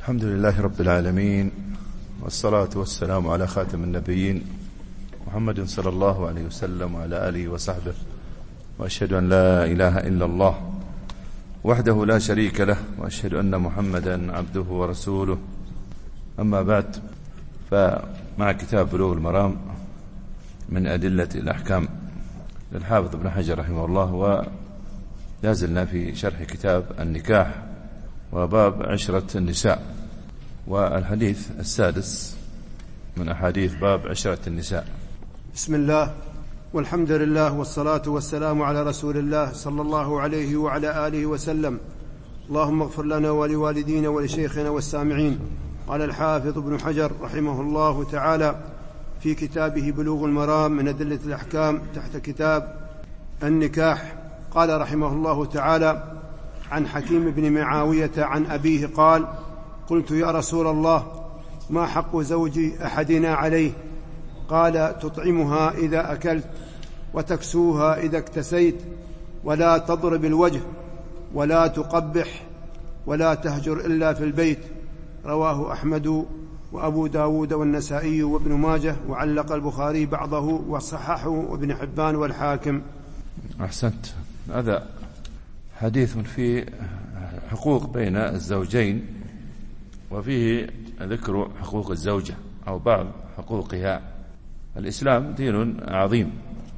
الحمد لله رب العالمين، والصلاة والسلام على خاتم النبيين محمد صلى الله عليه وسلم وعلى آله وصحبه، وأشهد أن لا إله إلا الله وحده لا شريك له، وأشهد أن محمدا عبده ورسوله. أما بعد، فمع كتاب بلوغ المرام من أدلة الأحكام للحافظ ابن حجر رحمه الله، ولازلنا في شرح كتاب النكاح وباب عشرة النساء، والحديث السادس من أحاديث باب عشرة النساء. بسم الله والحمد لله والصلاة والسلام على رسول الله صلى الله عليه وعلى آله وسلم. اللهم اغفر لنا ولوالدينا ولشيخنا والسامعين. قال الحافظ ابن حجر رحمه الله تعالى في كتابه بلوغ المرام من أدلة الأحكام تحت كتاب النكاح، قال رحمه الله تعالى: عن حكيم بن معاوية عن أبيه قال: قلت يا رسول الله، ما حق زوج أحدنا عليه؟ قال: تطعمها إذا أكلت، وتكسوها إذا اكتسيت، ولا تضرب الوجه، ولا تقبح، ولا تهجر إلا في البيت. رواه أحمد وأبو داود والنسائي وابن ماجه، وعلق البخاري بعضه وصححه وابن حبان والحاكم. أحسنت. هذا حديث في حقوق بين الزوجين، وفيه ذكر حقوق الزوجة أو بعض حقوقها. الإسلام دين عظيم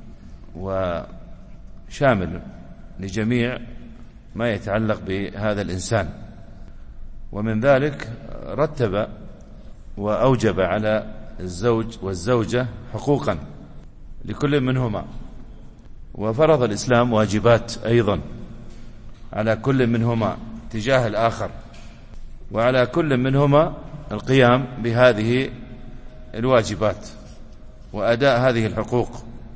وشامل لجميع ما يتعلق بهذا الإنسان، ومن ذلك رتب وأوجب على الزوج والزوجة حقوقا لكل منهما، وفرض الإسلام واجبات أيضا على كل منهما تجاه الآخر، وعلى كل منهما القيام بهذه الواجبات وأداء هذه الحقوق.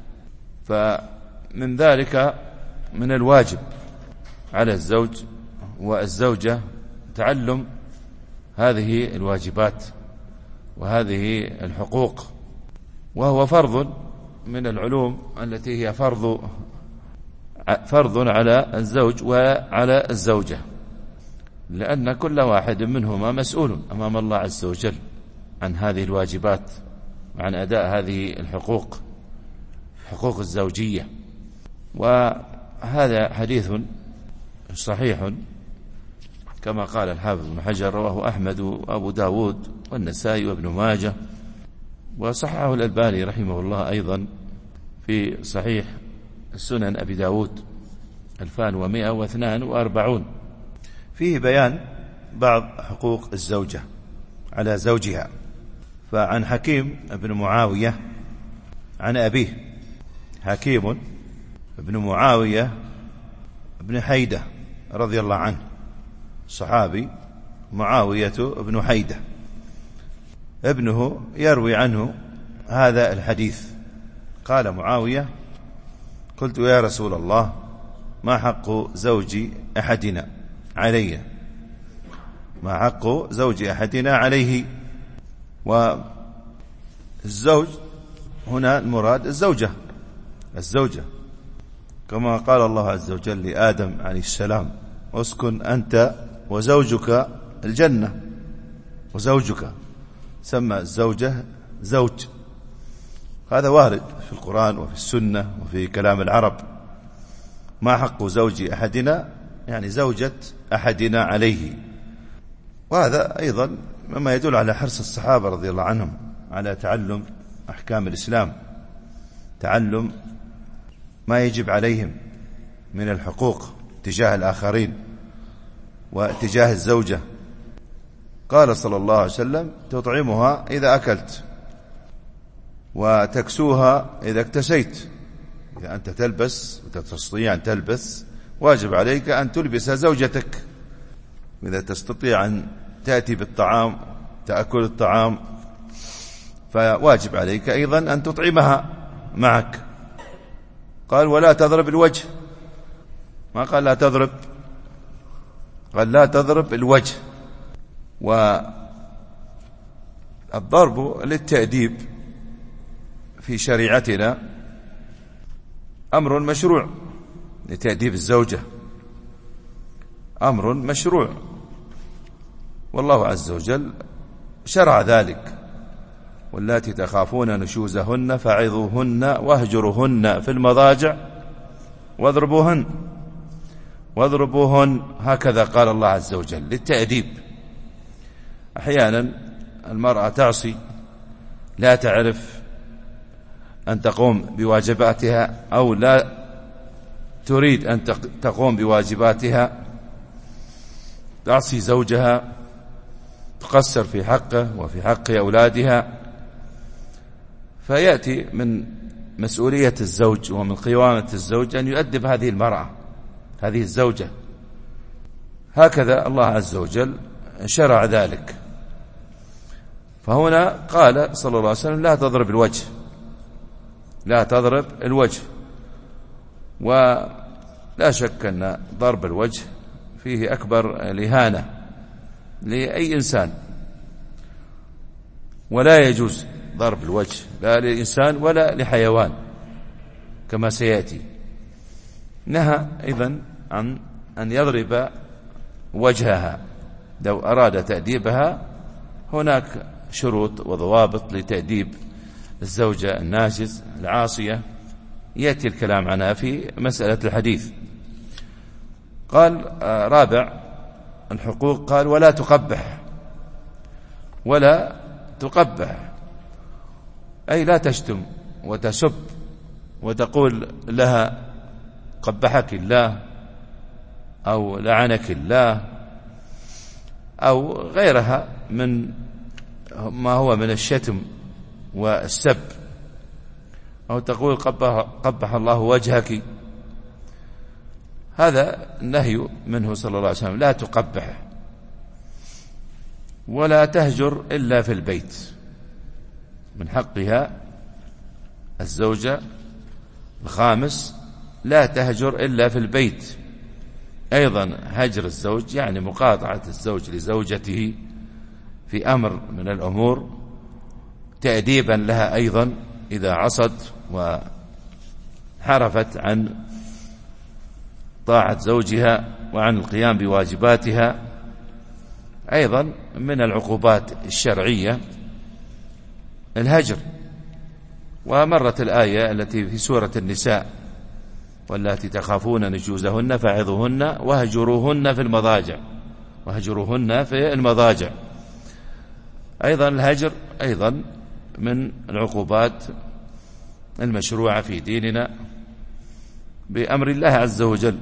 فمن ذلك من الواجب على الزوج والزوجة تعلم هذه الواجبات وهذه الحقوق، وهو فرض من العلوم التي هي فرض على الزوج وعلى الزوجة، لأن كل واحد منهما مسؤول أمام الله عز وجل عن هذه الواجبات وعن أداء هذه الحقوق، حقوق الزوجية. وهذا حديث صحيح كما قال الحافظ ابن حجر، رواه أحمد وأبو داود والنسائي وابن ماجه، وصححه الألباني رحمه الله أيضا في صحيح السنن أبي داود 2142. فيه بيان بعض حقوق الزوجة على زوجها. فعن حكيم بن معاوية عن أبيه، حكيم بن معاوية بن حيدة رضي الله عنه، صحابي معاوية بن حيدة، ابنه يروي عنه هذا الحديث. قال معاوية: قلت يا رسول الله، ما حق زوج أحدنا علي؟ ما حق زوج أحدنا عليه؟ والزوج هنا المراد الزوجة، كما قال الله عز وجل لآدم عليه السلام: اسكن أنت وزوجك الجنة. وزوجك سمى الزوجة زوج، هذا وارد في القرآن وفي السنة وفي كلام العرب. ما حق زوج أحدنا يعني زوجة أحدنا عليه. وهذا أيضا مما يدل على حرص الصحابة رضي الله عنهم على تعلم أحكام الإسلام، تعلم ما يجب عليهم من الحقوق تجاه الآخرين وتجاه الزوجة. قال صلى الله عليه وسلم: تطعمها إذا أكلت، وتكسوها إذا اكتسيت. إذا أنت تلبس وتستطيع أن تلبس، واجب عليك أن تلبس زوجتك. إذا تستطيع أن تأتي بالطعام تأكل الطعام، فواجب عليك أيضا أن تطعمها معك. قال: ولا تضرب الوجه. ما قال لا تضرب، قال لا تضرب الوجه. والضرب للتأديب في شريعتنا أمر مشروع، لتأديب الزوجة أمر مشروع، والله عز وجل شرع ذلك: واللاتي تخافون نشوزهن فعظوهن واهجروهن في المضاجع واضربوهن. هكذا قال الله عز وجل للتأديب. أحيانا المرأة تعصي، لا تعرف أن تقوم بواجباتها أو لا تريد أن تقوم بواجباتها، تعصي زوجها، تقصر في حقه وفي حق أولادها، فيأتي من مسؤولية الزوج ومن قوامة الزوج أن يؤدب هذه المرأة، هذه الزوجة. هكذا الله عز وجل شرع ذلك. فهنا قال صلى الله عليه وسلم: لا تضرب الوجه، لا تضرب الوجه. ولا شك أن ضرب الوجه فيه أكبر الإهانة لأي إنسان، ولا يجوز ضرب الوجه لا لإنسان ولا لحيوان كما سيأتي. نهى أيضا عن أن يضرب وجهها. لو أراد تأديبها هناك شروط وضوابط لتأديب الزوجة الناشز العاصية، يأتي الكلام عنها في مسألة الحديث. قال: رابع الحقوق، قال: ولا تقبح، أي لا تشتم وتسب وتقول لها قبحك الله أو لعنك الله أو غيرها من ما هو من الشتم والسب، أو تقول قبح الله وجهك. هذا النهي منه صلى الله عليه وسلم: لا تقبح. ولا تهجر إلا في البيت. من حقها الزوجة الخامس: لا تهجر إلا في البيت. أيضا هجر الزوج يعني مقاطعة الزوج لزوجته في أمر من الأمور، تأديبا لها أيضا إذا عصت وحرفت عن طاعة زوجها وعن القيام بواجباتها. أيضا من العقوبات الشرعية الهجر. ومرت الآية التي في سورة النساء: واللاتي تخافون نشوزهن فعظوهن واهجروهن في المضاجع. أيضا الهجر أيضا من العقوبات المشروعة في ديننا بأمر الله عز وجل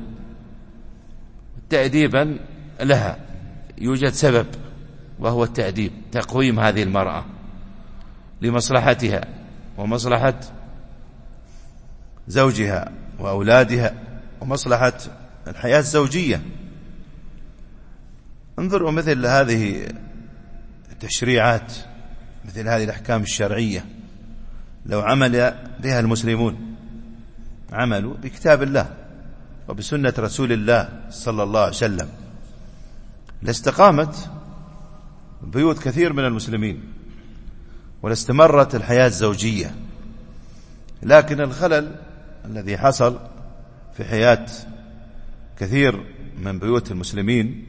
تأديبا لها. يوجد سبب وهو التأديب، تقويم هذه المرأة لمصلحتها ومصلحة زوجها وأولادها ومصلحة الحياة الزوجية. انظروا مثل هذه التشريعات، مثل هذه الأحكام الشرعية، لو عمل بها المسلمون، عملوا بكتاب الله وبسنة رسول الله صلى الله عليه وسلم، لاستقامت بيوت كثير من المسلمين ولاستمرت الحياة الزوجية. لكن الخلل الذي حصل في حياة كثير من بيوت المسلمين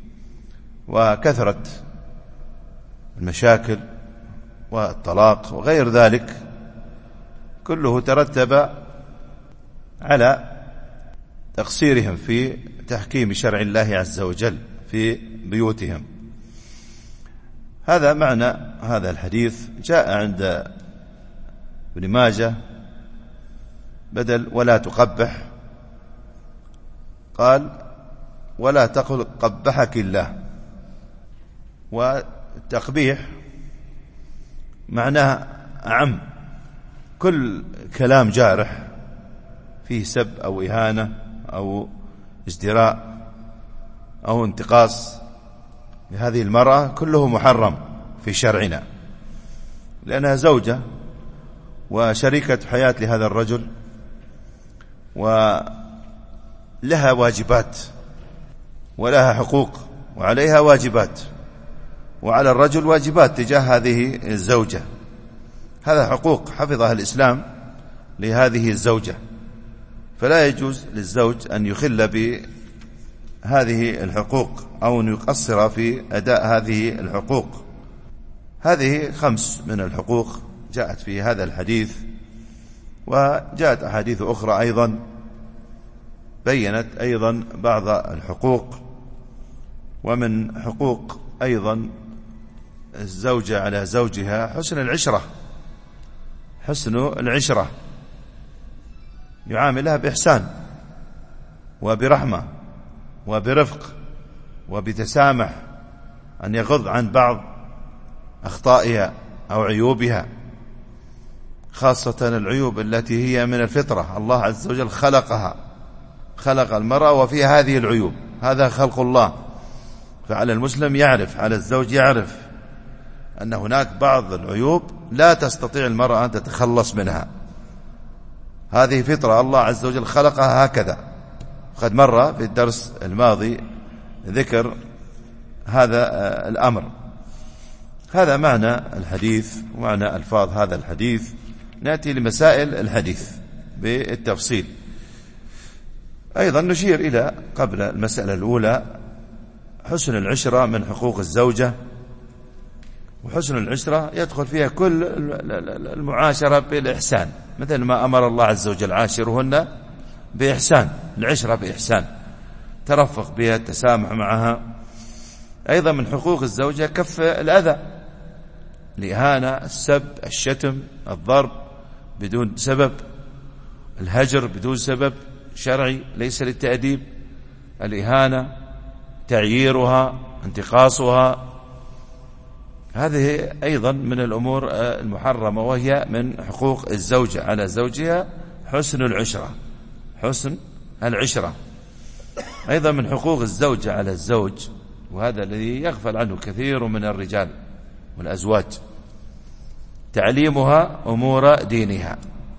وكثرة المشاكل والطلاق وغير ذلك كله ترتب على تقصيرهم في تحكيم شرع الله عز وجل في بيوتهم. هذا معنى هذا الحديث. جاء عند ابن ماجه بدل ولا تقبح قال: ولا تقل قبحك الله. والتقبيح معناه أعم، كل كلام جارح فيه سب أو إهانة أو ازدراء أو انتقاص لهذه المرأة كله محرم في شرعنا، لأنها زوجة وشريكة حياة لهذا الرجل ولها واجبات ولها حقوق وعليها واجبات، وعلى الرجل واجبات تجاه هذه الزوجة. هذا حقوق حفظها الإسلام لهذه الزوجة، فلا يجوز للزوج أن يخل هذه الحقوق أو أن يقصر في أداء هذه الحقوق. هذه 5 من الحقوق جاءت في هذا الحديث، وجاءت أحاديث أخرى أيضا بيّنت أيضا بعض الحقوق. ومن حقوق أيضا الزوجة على زوجها حسن العشرة، حسن العشرة، يعاملها بإحسان وبرحمة وبرفق وبتسامح، أن يغض عن بعض أخطائها أو عيوبها، خاصة العيوب التي هي من الفطرة. الله عز وجل خلقها، خلق المرأة وفيها هذه العيوب، هذا خلق الله. فعلى المسلم يعرف، على الزوج يعرف أن هناك بعض العيوب لا تستطيع المرأة أن تتخلص منها، هذه فطرة الله عز وجل خلقها هكذا. قد مر في الدرس الماضي ذكر هذا الأمر. هذا معنى الحديث ومعنى ألفاظ هذا الحديث. نأتي لمسائل الحديث بالتفصيل. أيضا نشير إلى قبل المسألة الأولى حسن العشرة من حقوق الزوجة، وحسن العشرة يدخل فيها كل المعاشرة بالإحسان، مثل ما أمر الله عز وجل عاشرهن بإحسان، العشرة بإحسان، ترفق بها، التسامح معها. أيضا من حقوق الزوجة كف الأذى، الإهانة، السب، الشتم، الضرب بدون سبب، الهجر بدون سبب شرعي ليس للتأديب، الإهانة، تعييرها، انتقاصها، هذه أيضا من الأمور المحرمة، وهي من حقوق الزوجة على زوجها حسن العشرة، حسن العشرة. أيضا من حقوق الزوجة على الزوج، وهذا الذي يغفل عنه كثير من الرجال والأزواج، تعليمها أمور دينها.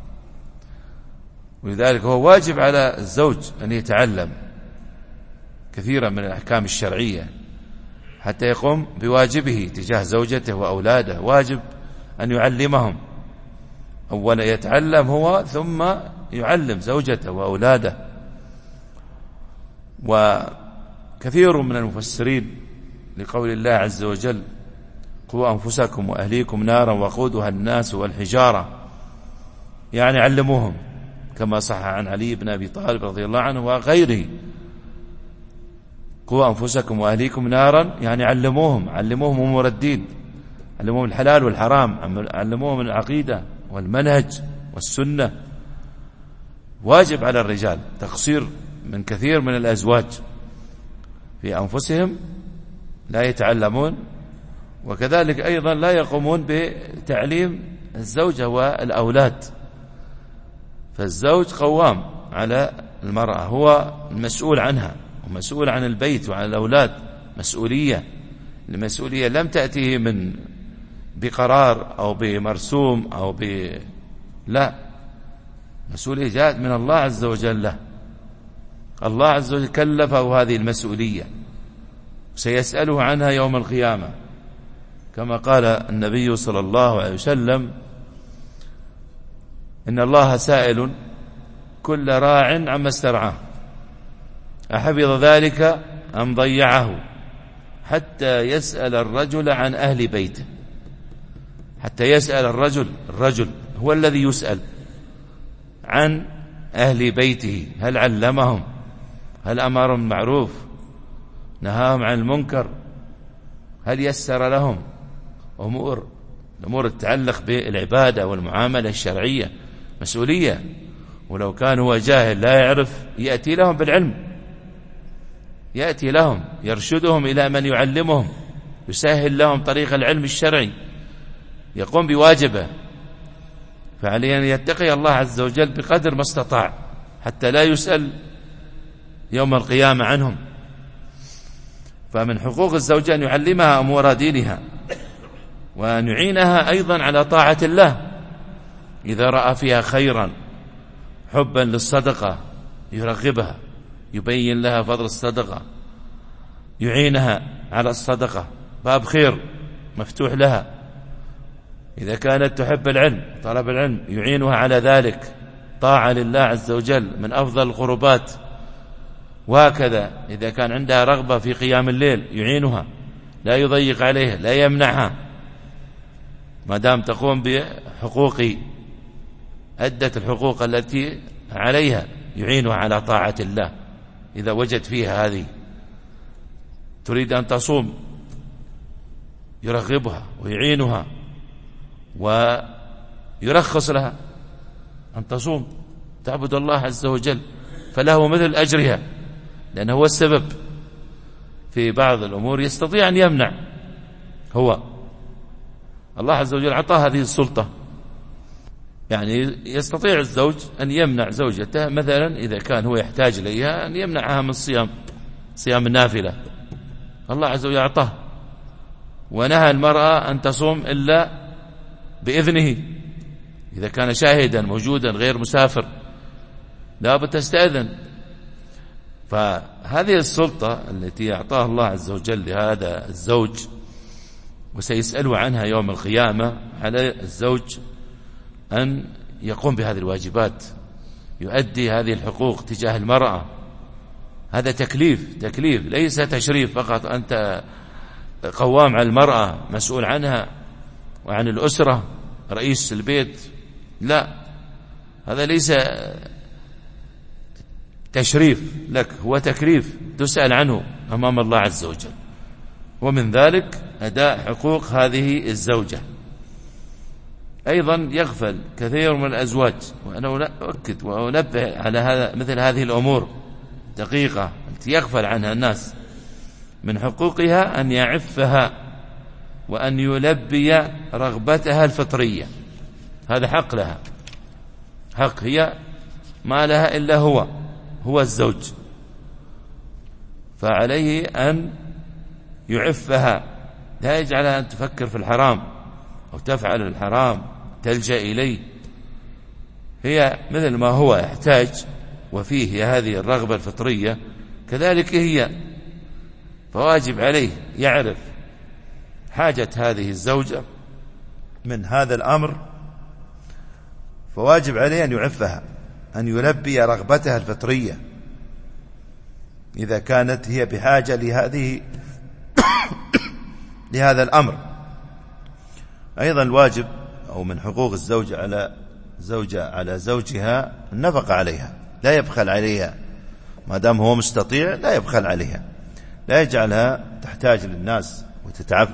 ولذلك هو واجب على الزوج أن يتعلم كثيرا من الأحكام الشرعية حتى يقوم بواجبه تجاه زوجته وأولاده. واجب أن يعلمهم، أولا يتعلم هو ثم يعلم زوجته وأولاده. وكثير من المفسرين لقول الله عز وجل قوا أنفسكم وأهليكم نارا وقودها الناس والحجارة، يعني علموهم، كما صح عن علي بن أبي طالب رضي الله عنه وغيره، قوا أنفسكم وأهليكم نارا، يعني علموهم أمور الدين، علموهم الحلال والحرام، علموهم العقيدة والمنهج والسنة. واجب على الرجال، تقصير من كثير من الأزواج في أنفسهم، لا يتعلمون، وكذلك أيضا لا يقومون بتعليم الزوجة والأولاد. فالزوج قوام على المرأة، هو المسؤول عنها ومسؤول عن البيت وعن الأولاد، مسؤولية. المسؤولية لم تأتيه بقرار أو بمرسوم أو لا، مسؤولية جاءت من الله عز وجل له. الله عز وجل كلفه هذه المسؤولية، سيسأله عنها يوم القيامة، كما قال النبي صلى الله عليه وسلم إن الله سائل كل راع عما استرعاه أحفظ ذلك أم ضيعه، حتى يسأل الرجل عن أهل بيته، حتى يسأل الرجل هو الذي يسأل عن أهل بيته، هل علمهم، هل أمرهم بالمعروف، نهاهم عن المنكر، هل يسر لهم الأمور تتعلق بالعبادة والمعاملة الشرعية. مسؤولية. ولو كان هو جاهل لا يعرف، يأتي لهم بالعلم، يأتي لهم يرشدهم إلى من يعلمهم، يسهل لهم طريق العلم الشرعي، يقوم بواجبه. فعليه أن يتقي الله عز وجل بقدر ما استطاع حتى لا يسأل يوم القيامة عنهم. فمن حقوق الزوجة أن يعلمها أمور دينها، وأن يعينها أيضا على طاعة الله إذا رأى فيها خيرا، حبا للصدقة يرغبها، يبين لها فضل الصدقة، يعينها على الصدقة، باب خير مفتوح لها. إذا كانت تحب العلم، طلب العلم، يعينها على ذلك، طاعة لله عز وجل من أفضل القربات. وهكذا إذا كان عندها رغبة في قيام الليل يعينها، لا يضيق عليها، لا يمنعها، ما دام تقوم بحقوق، أدت الحقوق التي عليها، يعينها على طاعة الله. إذا وجد فيها هذه تريد أن تصوم يرغبها ويعينها ويرخص لها أن تصوم تعبد الله عز وجل، فله مثل أجرها، لأنه هو السبب. في بعض الأمور يستطيع أن يمنع، هو الله عز وجل أعطاه هذه السلطة، يعني يستطيع الزوج أن يمنع زوجته مثلا إذا كان هو يحتاج إليها، أن يمنعها من صيام النافلة، الله عز وجل أعطاه. ونهى المرأة أن تصوم إلا بإذنه، إذا كان شاهدا موجودا غير مسافر لا بد تستأذن. فهذه السلطة التي أعطاها الله عز وجل لهذا الزوج، وسيسألوا عنها يوم القيامة، على الزوج أن يقوم بهذه الواجبات، يؤدي هذه الحقوق تجاه المرأة. هذا تكليف ليس تشريف فقط، أنت قوام على المرأة، مسؤول عنها وعن الأسرة، رئيس البيت، لا، هذا ليس تشريف لك، هو تكليف تسأل عنه أمام الله عز وجل. ومن ذلك أداء حقوق هذه الزوجة. أيضا يغفل كثير من الأزواج، وأنا أؤكد وأنبه على هذا، مثل هذه الأمور دقيقة التي يغفل عنها الناس، من حقوقها أن يعفها وأن يلبي رغبتها الفطرية، هذا حق لها، حق، هي ما لها إلا هو الزوج، فعليه أن يعفها، لا يجعلها أن تفكر في الحرام أو تفعل الحرام تلجأ إليه. هي مثل ما هو يحتاج وفيه هذه الرغبة الفطرية، كذلك هي، فواجب عليه يعرف حاجة هذه الزوجة من هذا الأمر، فواجب عليه أن يعفها، أن يلبي رغبتها الفطرية إذا كانت هي بحاجة لهذا الأمر. أيضا الواجب أو من حقوق الزوجة على زوجها النفقة عليها، لا يبخل عليها، ما دام هو مستطيع لا يبخل عليها، لا يجعلها تحتاج للناس وتتعب،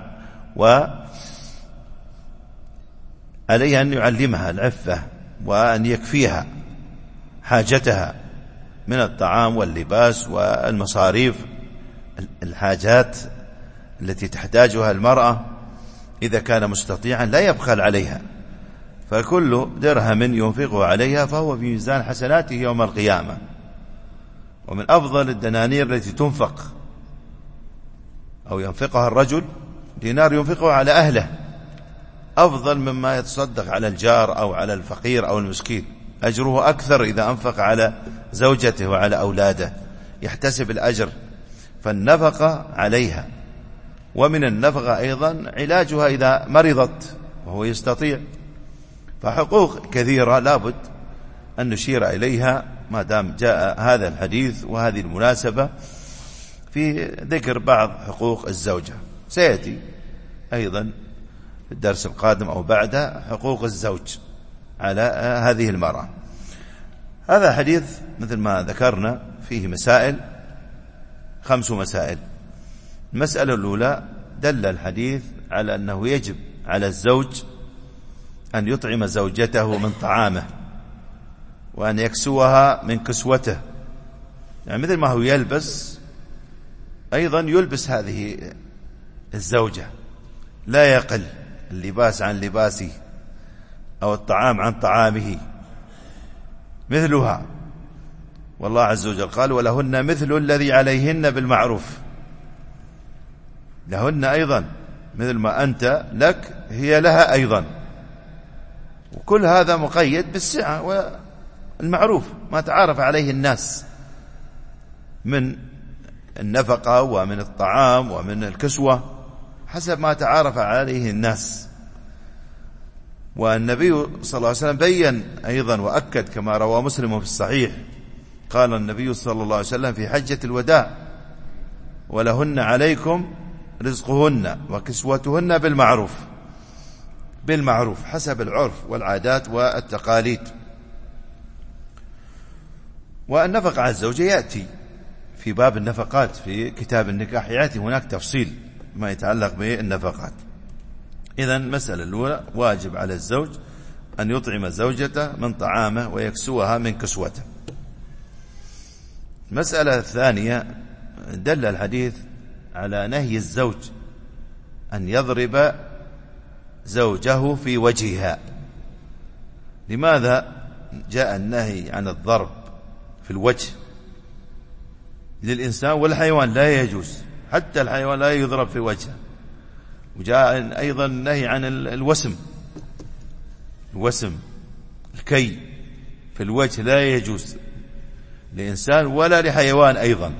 وعليها أن يعلمها العفة وأن يكفيها حاجتها من الطعام واللباس والمصاريف، الحاجات التي تحتاجها المرأة. إذا كان مستطيعا لا يبخل عليها، فكل درهم ينفقه عليها فهو في ميزان حسناته يوم القيامة. ومن أفضل الدنانير التي تنفق أو ينفقها الرجل دينار ينفقه على أهله، أفضل مما يتصدق على الجار أو على الفقير أو المسكين، أجره أكثر إذا أنفق على زوجته وعلى أولاده، يحتسب الأجر. فالنفقة عليها، ومن النفقة أيضا علاجها إذا مرضت وهو يستطيع. فحقوق كثيرة لابد أن نشير إليها ما دام جاء هذا الحديث وهذه المناسبة في ذكر بعض حقوق الزوجة. سيأتي أيضا في الدرس القادم أو بعده حقوق الزوج على هذه المرأة. هذا حديث مثل ما ذكرنا فيه مسائل، 5 مسائل. المسألة الأولى، دل الحديث على أنه يجب على الزوج أن يطعم زوجته من طعامه، وأن يكسوها من كسوته، يعني مثل ما هو يلبس أيضا يلبس هذه الزوجة، لا يقل اللباس عن لباسه أو الطعام عن طعامه، مثلها. والله عز وجل قال: ولهن مثل الذي عليهن بالمعروف، لهن أيضا مثل ما أنت لك هي لها أيضا، وكل هذا مقيد بالسعة والمعروف، ما تعارف عليه الناس من النفقة ومن الطعام ومن الكسوة، حسب ما تعارف عليه الناس. والنبي صلى الله عليه وسلم بيّن أيضا وأكد كما روى مسلم في الصحيح قال النبي صلى الله عليه وسلم في حجة الوداع: ولهن عليكم رزقهن وكسوتهن بالمعروف حسب العرف والعادات والتقاليد. والنفقة على الزوجة يأتي في باب النفقات في كتاب النكاح، يأتي هناك تفصيل ما يتعلق بالنفقات. إذن المسألة الأولى: واجب على الزوج أن يطعم زوجته من طعامه ويكسوها من كسوته. المسألة الثانية: دل الحديث على نهي الزوج أن يضرب زوجه في وجهها. لماذا جاء النهي عن الضرب في الوجه؟ للإنسان والحيوان لا يجوز، حتى الحيوان لا يضرب في وجهه. وجاء أيضا النهي عن الوسم، الكي في الوجه لا يجوز لإنسان ولا لحيوان أيضا.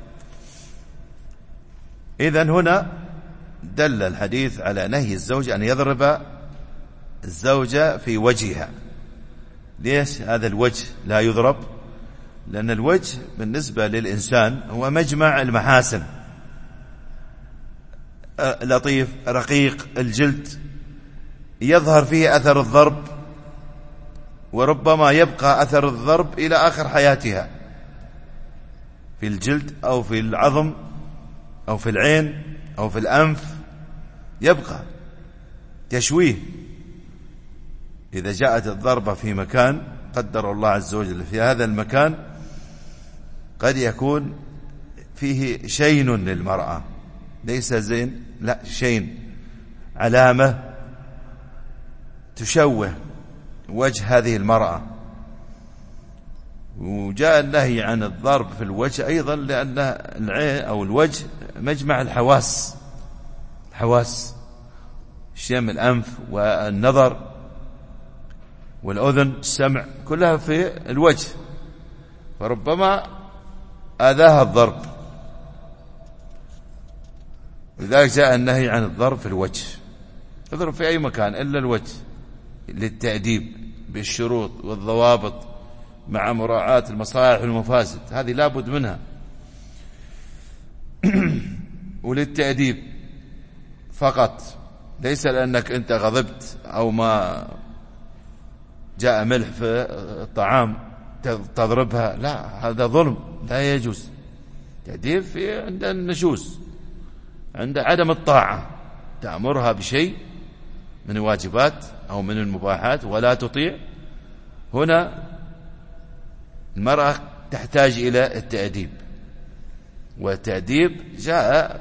إذن هنا دل الحديث على نهي الزوج أن يضرب الزوجة في وجهها. ليش هذا الوجه لا يضرب؟ لأن الوجه بالنسبة للإنسان هو مجمع المحاسن، لطيف رقيق الجلد، يظهر فيه أثر الضرب، وربما يبقى أثر الضرب إلى آخر حياتها، في الجلد أو في العظم أو في العين أو في الأنف، يبقى تشويه. إذا جاءت الضربة في مكان قدر الله عز وجل في هذا المكان قد يكون فيه شين للمرأة، ليس زين، لا شين، علامة تشوه وجه هذه المرأة. وجاء النهي عن الضرب في الوجه أيضا لأن العين أو الوجه مجمع الحواس، شم الأنف والنظر والأذن، السمع، كلها في الوجه، فربما آذاها الضرب. لذلك جاء النهي عن الضرب في الوجه. اضرب في أي مكان إلا الوجه، للتأديب بالشروط والضوابط مع مراعاة المصالح والمفاسد، هذه لابد منها، وللتأديب فقط، ليس لأنك أنت غضبت أو ما جاء ملح في الطعام تضربها، لا، هذا ظلم لا يجوز. تأديب في عند النشوز، عند عدم الطاعة، تأمرها بشيء من الواجبات أو من المباحات ولا تطيع، هنا المرأة تحتاج إلى التأديب، والتأديب جاء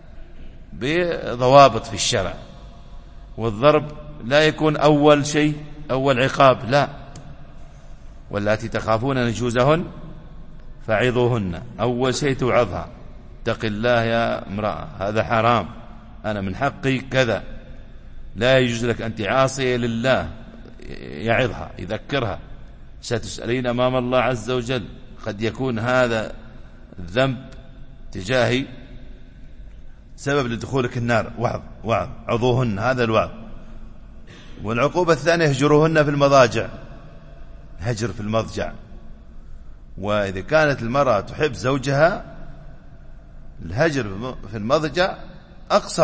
بضوابط في الشرع. والضرب لا يكون أول شيء، أول عقاب، لا. واللاتي تخافون نشوزهن فعظوهن، أول شيء توعظها: اتق الله يا امرأة، هذا حرام، أنا من حقي كذا، لا يجوز لك، أنت عاصية لله. يعظها، يذكرها: ستسألين أمام الله عز وجل، قد يكون هذا الذنب تجاهي سبب لدخولك النار. وعظ، عظوهن، هذا الوعظ. والعقوبة الثانية: هجروهن في المضاجع، هجر في المضجع. وإذا كانت المرأة تحب زوجها، الهجر في المضجع أقصى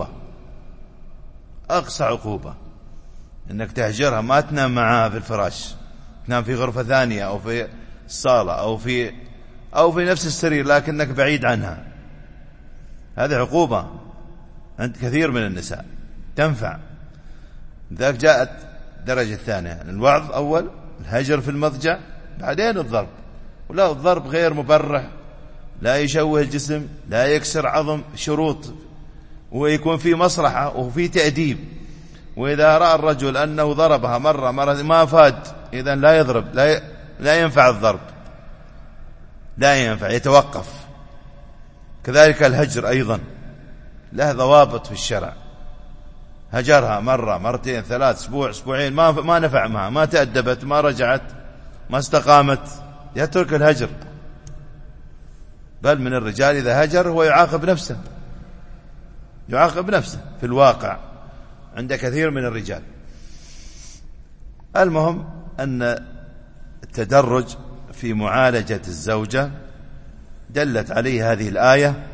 عقوبة، إنك تهجرها، ما تنام معها في الفراش، تنام في غرفة ثانية أو في الصالة أو في نفس السرير لكنك بعيد عنها. هذه عقوبة عند كثير من النساء تنفع. لذلك جاءت الدرجة الثانية، الوعظ أول، الهجر في المضجع، بعدين الضرب. ولا الضرب غير مبرح، لا يشوه الجسم، لا يكسر عظم، شروط، ويكون في مصلحة وفي تأديب. وإذا رأى الرجل أنه ضربها مرة ما فاد، إذن لا يضرب، لا ينفع الضرب، لا ينفع، يتوقف. كذلك الهجر أيضا له ضوابط في الشرع. هجرها مرة، مرتين، ثلاث، أسبوع، أسبوعين، ما نفع معها، ما تأدبت، ما رجعت، ما استقامت، يترك الهجر. بل من الرجال إذا هجر هو يعاقب نفسه في الواقع عند كثير من الرجال. المهم أن التدرج في معالجة الزوجة دلت عليه هذه الآية،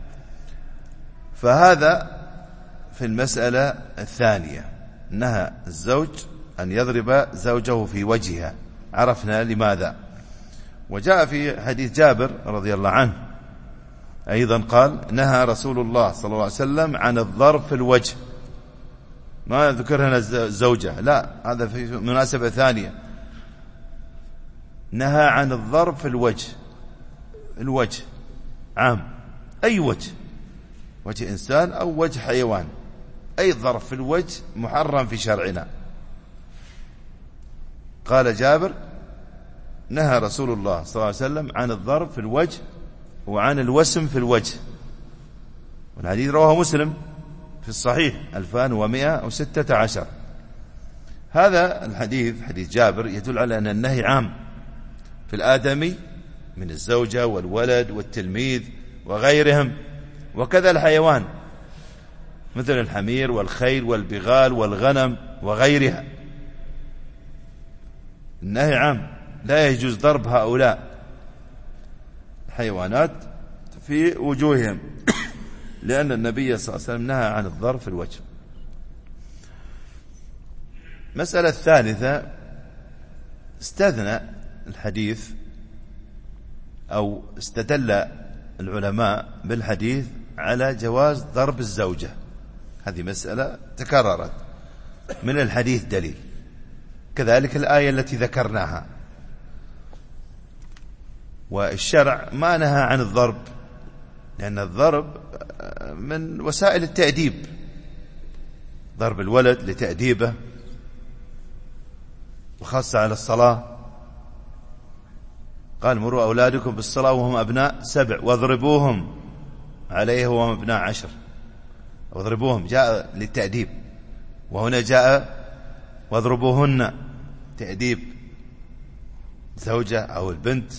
فهذا في المسألة الثانية، نهى الزوج أن يضرب زوجه في وجهها، عرفنا لماذا. وجاء في حديث جابر رضي الله عنه أيضا قال نهى رسول الله صلى الله عليه وسلم عن الضرب في الوجه، ما ذكر هنا الزوجة، لا، هذا في مناسبة ثانية. نهى عن الضرب في الوجه، الوجه عام، أي وجه، وجه إنسان أو وجه حيوان، أي ضرب في الوجه محرم في شرعنا. قال جابر نهى رسول الله صلى الله عليه وسلم عن الضرب في الوجه وعن الوسم في الوجه، والحديث رواه مسلم في الصحيح 2116. هذا الحديث حديث جابر يدل على أن النهي عام في الآدمي من الزوجة والولد والتلميذ وغيرهم، وكذا الحيوان مثل الحمير والخيل والبغال والغنم وغيرها. النهي عام، لا يجوز ضرب هؤلاء الحيوانات في وجوههم، لأن النبي صلى الله عليه وسلم نهى عن الضرب في الوجه. مسألة الثالثة، استثنى الحديث أو استدل العلماء بالحديث على جواز ضرب الزوجة، هذه مسألة تكررت من الحديث دليل، كذلك الآية التي ذكرناها. والشرع ما نهى عن الضرب، لأن الضرب من وسائل التأديب، ضرب الولد لتأديبه، وخاصة على الصلاة، قال مروا أولادكم بالصلاة وهم أبناء 7 واضربوهم عليه وهم أبناء 10. واضربوهم جاء للتأديب، وهنا جاء واضربوهن تأديب زوجة أو البنت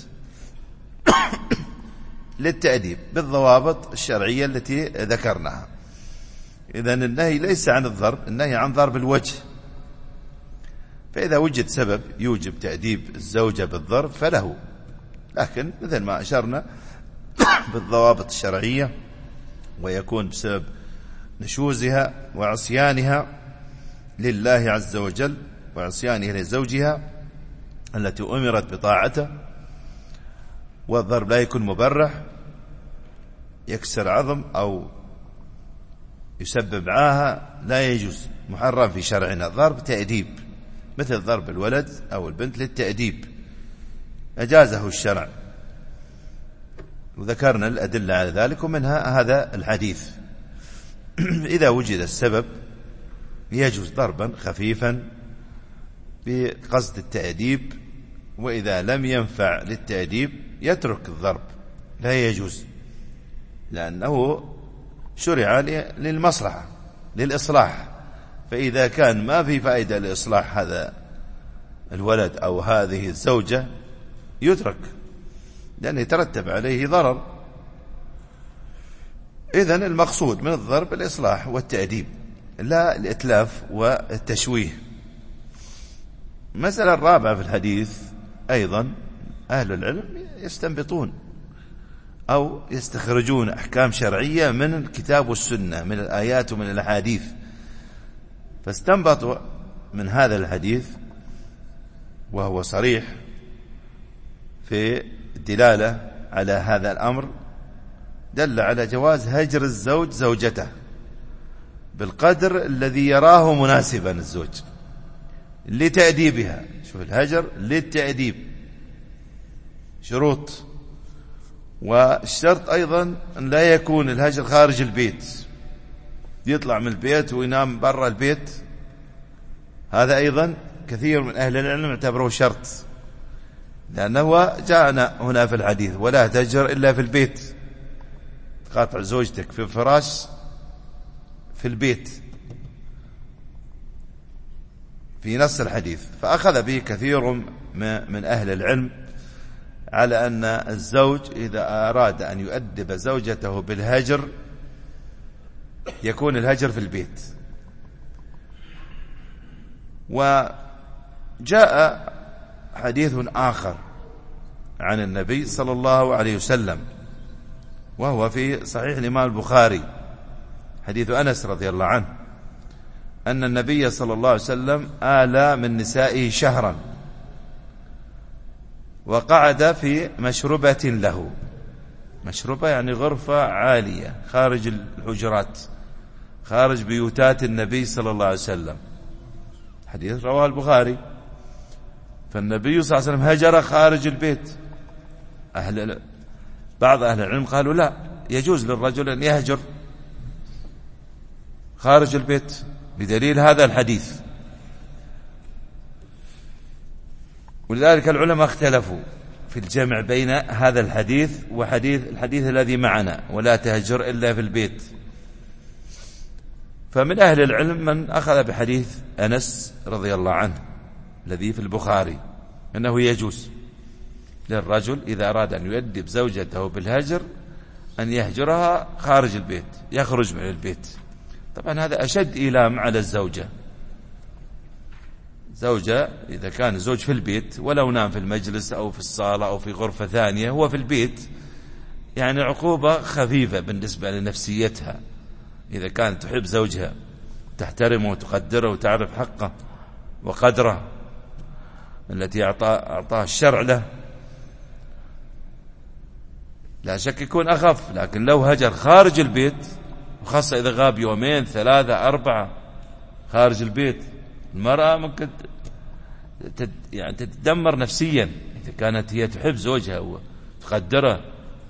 للتأديب بالضوابط الشرعية التي ذكرناها. إذن النهي ليس عن الضرب، النهي عن ضرب الوجه، فإذا وجد سبب يوجب تأديب الزوجة بالضرب فله، لكن مثل ما أشرنا بالضوابط الشرعية، ويكون بسبب نشوزها وعصيانها لله عز وجل وعصيانها لزوجها التي أمرت بطاعته. والضرب لا يكون مبرح يكسر عظم أو يسبب عاهة، لا يجوز، محرم في شرعنا. ضرب تأديب مثل ضرب الولد أو البنت للتأديب أجازه الشرع، وذكرنا الأدلة على ذلك، ومنها هذا الحديث. إذا وجد السبب يجوز ضربا خفيفا بقصد التأديب، وإذا لم ينفع للتأديب يترك الضرب، لا يجوز، لأنه شرع للمصلحة للإصلاح. فإذا كان ما في فائدة لإصلاح هذا الولد أو هذه الزوجة يترك، لأن يترتب عليه ضرر. إذن المقصود من الضرب الإصلاح والتأديب، لا الإتلاف والتشويه. المسألة الرابعة في الحديث أيضا، أهل العلم يستنبطون أو يستخرجون أحكام شرعية من الكتاب والسنة، من الآيات ومن الأحاديث، فاستنبطوا من هذا الحديث، وهو صريح في الدلالة على هذا الأمر، دل على جواز هجر الزوج زوجته بالقدر الذي يراه مناسبا الزوج لتأديبها. شوف، الهجر للتأديب شروط، والشرط أيضا أن لا يكون الهجر خارج البيت، يطلع من البيت وينام برا البيت، هذا أيضا كثير من أهل العلم اعتبروه شرط، لأنه جاءنا هنا في الحديث ولا تهجر إلا في البيت، تقاطع زوجتك في الفراش في البيت في نص الحديث. فأخذ به كثير من أهل العلم على أن الزوج إذا أراد أن يؤدب زوجته بالهجر يكون الهجر في البيت. وجاء حديث آخر عن النبي صلى الله عليه وسلم، وهو في صحيح الإمام البخاري، حديث أنس رضي الله عنه أن النبي صلى الله عليه وسلم آلى من نسائه شهرا، وقعد في مشربة له. مشربة يعني غرفة عالية خارج الحجرات، خارج بيوتات النبي صلى الله عليه وسلم، حديث رواه البخاري. فالنبي صلى الله عليه وسلم هجر خارج البيت. بعض أهل العلم قالوا لا، يجوز للرجل أن يهجر خارج البيت بدليل هذا الحديث. ولذلك العلماء اختلفوا في الجمع بين هذا الحديث الحديث الذي معنا، ولا تهجر إلا في البيت. فمن أهل العلم من أخذ بحديث أنس رضي الله عنه الذي في البخاري، أنه يجوز للرجل إذا أراد أن يؤدب زوجته بالهجر أن يهجرها خارج البيت، يخرج من البيت. طبعا هذا أشد إيلام على الزوجة. زوجة إذا كان الزوج في البيت ولو نام في المجلس أو في الصالة أو في غرفة ثانية، هو في البيت، يعني عقوبة خفيفة بالنسبة لنفسيتها. إذا كانت تحب زوجها، تحترمه وتقدره وتعرف حقه وقدره التي أعطاه الشرع له، لا شك يكون أخف. لكن لو هجر خارج البيت، وخاصة إذا غاب يومين 3 4 خارج البيت، المرأة ممكن يعني تتدمر نفسيا إذا كانت هي تحب زوجها وتقدره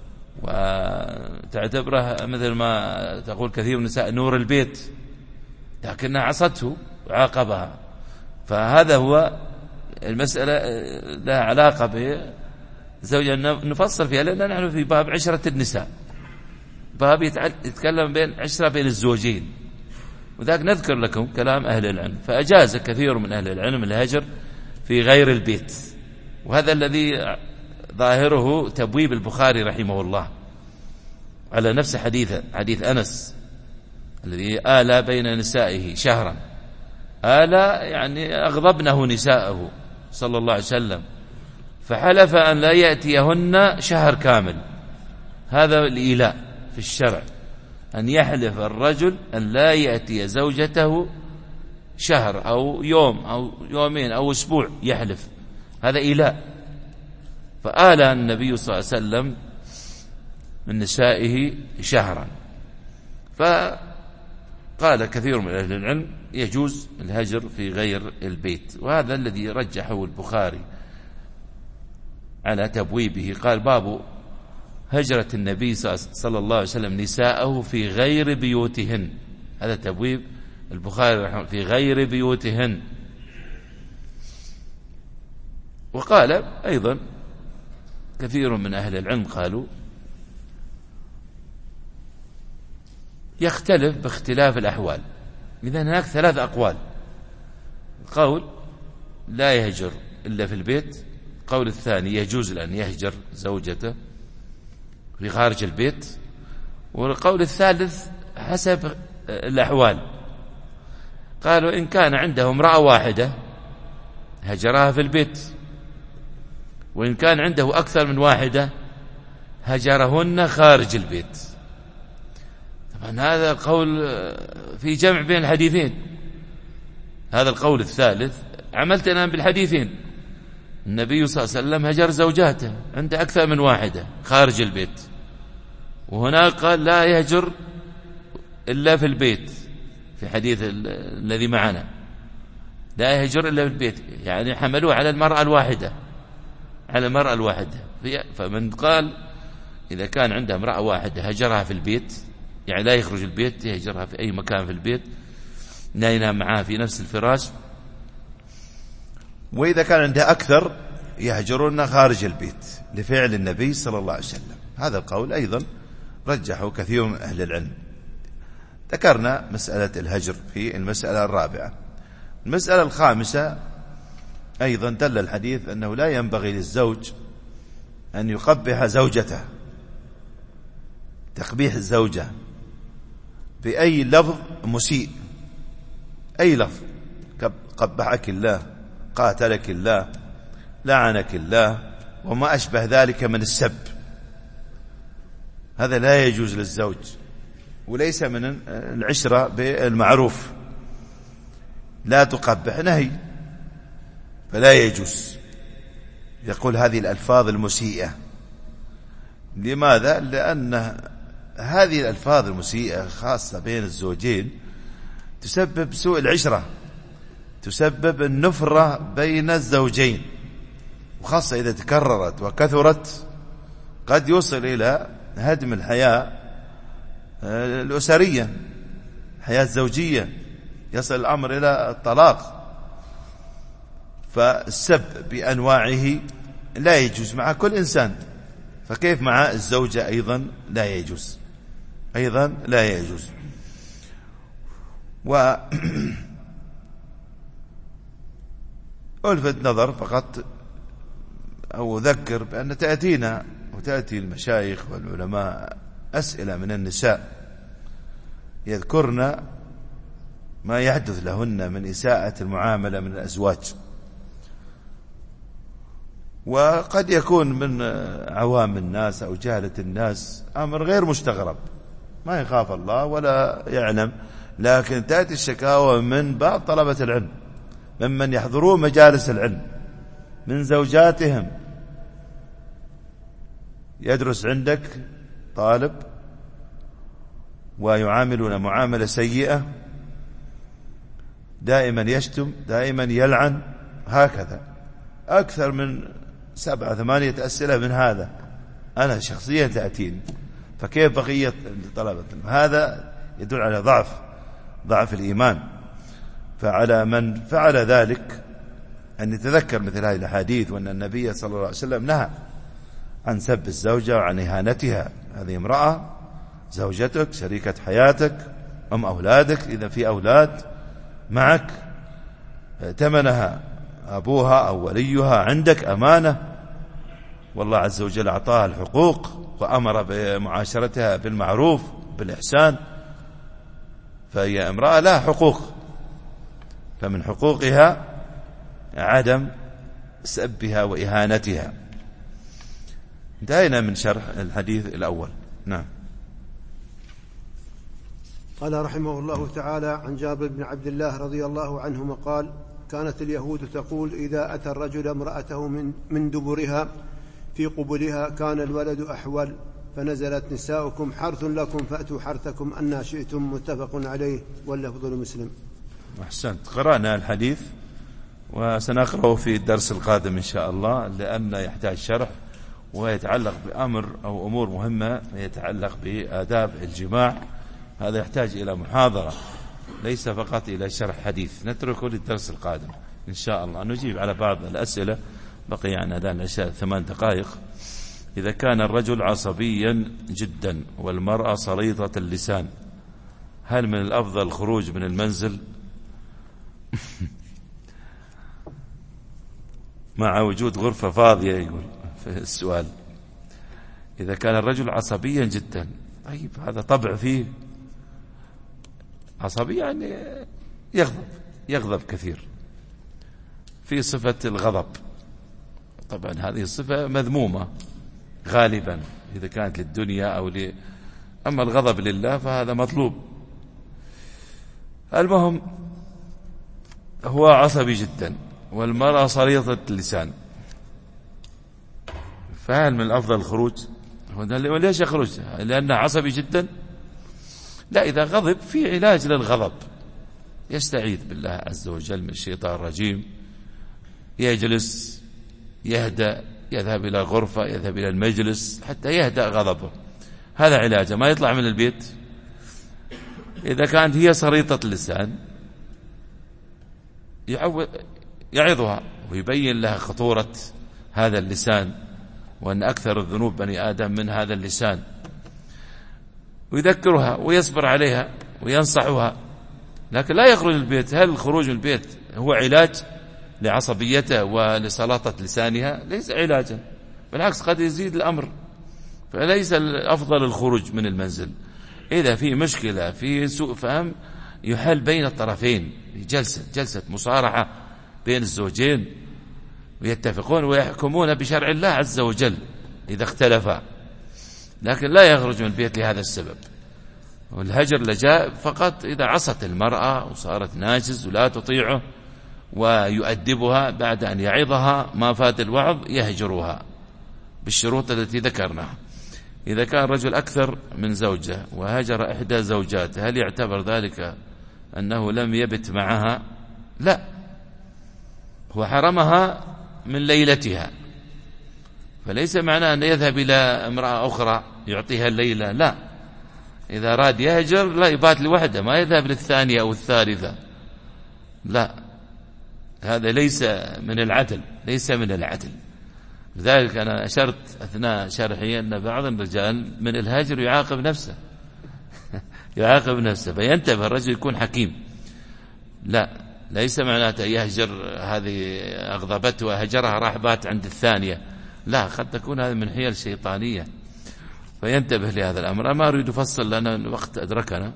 وتعتبره مثل ما تقول كثير من النساء نور البيت، لكنها عصته وعاقبها. فهذا هو المسألة، لها علاقة بزوجة نفصل فيها، لأننا نحن في باب عشرة النساء، باب يتكلم بين عشرة بين الزوجين، وذاك نذكر لكم كلام أهل العلم. فأجاز كثير من أهل العلم الهجر في غير البيت، وهذا الذي ظاهره تبويب البخاري رحمه الله على نفس حديث أنس الذي آلى بين نسائه شهرا. آلى يعني أغضبنه نساءه صلى الله عليه وسلم، فحلف أن لا يأتيهن شهر كامل. هذا الإيلاء في الشرع، أن يحلف الرجل أن لا يأتي زوجته شهر أو يوم أو يومين أو أسبوع، يحلف، هذا إيلاء. فآلى النبي صلى الله عليه وسلم من نسائه شهرا. فقال كثير من أهل العلم يجوز الهجر في غير البيت، وهذا الذي رجحه البخاري على تبويبه. قال باب هجرة النبي صلى الله عليه وسلم نساءه في غير بيوتهن، هذا تبويب البخاري رحمه في غير بيوتهن. وقال أيضا كثير من أهل العلم قالوا يختلف باختلاف الأحوال. إذن هناك 3 أقوال: قول لا يهجر إلا في البيت، قول الثاني يجوز أن يهجر زوجته في خارج البيت، والقول الثالث حسب الأحوال. قالوا إن كان عنده امرأة واحدة هجرها في البيت، وإن كان عنده أكثر من واحدة هجرهن خارج البيت. طبعا هذا القول في جمع بين الحديثين. هذا القول الثالث عملت أنا بالحديثين، النبي صلى الله عليه وسلم هجر زوجاته عنده أكثر من واحدة خارج البيت، وهناك قال لا يهجر إلا في البيت في حديث الذي معنا، لا يهجر إلا في البيت، يعني حملوه على المرأة الواحدة، على المرأة الواحدة. فمن قال إذا كان عنده امرأة واحدة هجرها في البيت، يعني لا يخرج البيت، يهجرها في أي مكان في البيت، لا ينام معها في نفس الفراش. وإذا كان عنده أكثر يهجرون خارج البيت لفعل النبي صلى الله عليه وسلم. هذا القول أيضا رجحه كثير من أهل العلم. ذكرنا مسألة الهجر في المسألة الرابعة. المسألة الخامسة أيضا دل الحديث أنه لا ينبغي للزوج أن يقبح زوجته، تقبيح الزوجة بأي لفظ مسيء، أي لفظ، قبحك الله، قاتلك الله، لعنك الله، وما أشبه ذلك من السب، هذا لا يجوز للزوج، وليس من العشرة بالمعروف، لا تقبح، نهي، فلا يجوز يقول هذه الألفاظ المسيئة. لماذا؟ لأن هذه الألفاظ المسيئة خاصة بين الزوجين تسبب سوء العشرة، تسبب النفرة بين الزوجين، وخاصة إذا تكررت وكثرت قد يوصل إلى هدم الحياة الأسرية، الحياة الزوجية، يصل الأمر إلى الطلاق. فالسب بأنواعه لا يجوز مع كل إنسان، فكيف مع الزوجة أيضا لا يجوز، أيضا لا يجوز. ألفت نظر فقط أو أذكر بأن تأتينا وتأتي المشايخ والعلماء أسئلة من النساء يذكرن ما يحدث لهن من إساءة المعاملة من الأزواج، وقد يكون من عوام الناس أو جهلة الناس أمر غير مستغرب، ما يخاف الله ولا يعلم، لكن تأتي الشكاوى من بعض طلبة العلم ممن يحضرون مجالس العلم من زوجاتهم. يدرس عندك طالب ويعاملون معاملة سيئة، دائما يشتم، دائما يلعن، هكذا أكثر من 7 8 أسئلة من هذا أنا شخصيا تأتيني، فكيف بقية طلبة؟ هذا يدل على ضعف الإيمان. فعلى من فعل ذلك أن يتذكر مثل هذه الأحاديث، وأن النبي صلى الله عليه وسلم نهى عن سب الزوجة وعن إهانتها. هذه امرأة زوجتك، شريكة حياتك، أم أولادك إذا في أولاد معك، ائتمنها أبوها أو وليها عندك أمانة، والله عز وجل أعطاها الحقوق وأمر بمعاشرتها بالمعروف بالإحسان، فهي امرأة لها حقوق، فمن حقوقها عدم سبها وإهانتها. انتهينا من شرح الحديث الأول. نعم. قال رحمه الله تعالى عن جابر بن عبد الله رضي الله عنهما قال: كانت اليهود تقول إذا أتى الرجل امرأته من دبرها في قبلها كان الولد أحول، فنزلت نساؤكم حرث لكم فأتوا حرثكم أن شئتم، متفق عليه، واللفظ لمسلم. أحسنت. قرأنا الحديث وسنقرأه في الدرس القادم إن شاء الله، لأنه يحتاج شرح ويتعلق بأمر أو أمور مهمة يتعلق بآداب الجماع، هذا يحتاج إلى محاضرة ليس فقط إلى شرح حديث، نتركه للدرس القادم إن شاء الله. نجيب على بعض الأسئلة، بقي عن أذان العشاء 8 دقائق. إذا كان الرجل عصبيا جدا والمرأة صليطة اللسان، هل من الأفضل الخروج من المنزل مع وجود غرفة فاضية؟ يقول في السؤال. إذا كان الرجل عصبيا جدا، طيب هذا طبع فيه، عصبي يعني يغضب كثير، في صفة الغضب، طبعا هذه الصفة مذمومة غالبا إذا كانت للدنيا أو أما الغضب لله فهذا مطلوب. المهم هو عصبي جدا والمرأة صليطة اللسان، فهل من الأفضل الخروج؟ وليش يخرج؟ لأنه عصبي جدا؟ لا، إذا غضب في علاج للغضب، يستعيذ بالله عز وجل من الشيطان الرجيم، يجلس يهدأ، يذهب إلى غرفة، يذهب إلى المجلس حتى يهدأ غضبه، هذا علاجه، ما يطلع من البيت. إذا كانت هي صريطة اللسان يعظها ويبين لها خطورة هذا اللسان، وأن أكثر الذنوب بني آدم من هذا اللسان، ويذكرها ويصبر عليها وينصحها، لكن لا يخرج من البيت. هل الخروج من البيت هو علاج لعصبيته ولسلاطة لسانها؟ ليس علاجا، بالعكس قد يزيد الأمر، فليس الأفضل الخروج من المنزل. إذا في مشكلة، في سوء فهم، يحل بين الطرفين، جلسة مصارحة بين الزوجين، ويتفقون ويحكمون بشرع الله عز وجل إذا اختلفا، لكن لا يخرج من البيت لهذا السبب. والهجر لجاء فقط إذا عصت المرأة وصارت ناجز ولا تطيعه، ويؤدبها بعد أن يعظها ما فات الوعظ يهجرها بالشروط التي ذكرناها. إذا كان رجل أكثر من زوجة وهجر إحدى زوجاته، هل يعتبر ذلك أنه لم يبت معها؟ لا، هو حرمها من ليلتها، فليس معناه أن يذهب إلى امرأة أخرى يعطيها الليلة، لا، إذا أراد يهجر لا يبات لوحده، ما يذهب للثانية أو الثالثة، لا، هذا ليس من العدل، ليس من العدل. لذلك أنا أشرت أثناء شرحي أن بعض الرجال من الهجر يعاقب نفسه يعاقب نفسه، فينتبه الرجل يكون حكيم. لا، ليس معناته يهجر هذه أغضبته وهجرها راح بات عند الثانية، لا، قد تكون هذه من حيل شيطانية، فينتبه لهذا الأمر. أنا ما أريد أفصل لأن الوقت أدركنا.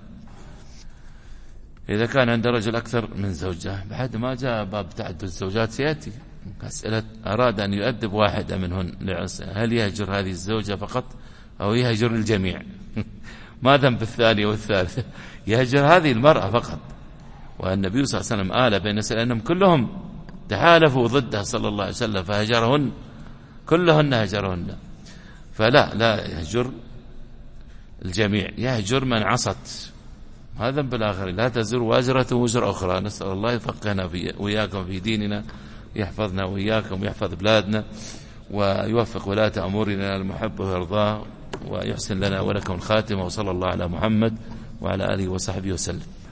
إذا كان عند رجل أكثر من زوجة، بعد ما جاء باب تعدد الزوجات سيأتي أسئلة، أراد أن يؤدب واحدة منهن، هل يهجر هذه الزوجة فقط أو يهجر الجميع؟ ما ذنب الثانية والثالثة؟ يهجر هذه المرأة فقط. والنبي صلى الله عليه وسلم آل بين أنهم كلهم تحالفوا ضده صلى الله عليه وسلم فهجرهن كلهن، هجرهن. فلا، لا يهجر الجميع، يهجر من عصت. هذا بالآخر، لا تزر وازرة وزر أخرى. نسأل الله يفقهنا وإياكم في ديننا، يحفظنا وإياكم ويحفظ بلادنا، ويوفق ولاة أمورنا المحب ويرضاه، ويحسن لنا ولكم الخاتمة. وصلى الله على محمد وعلى آله وصحبه وسلم.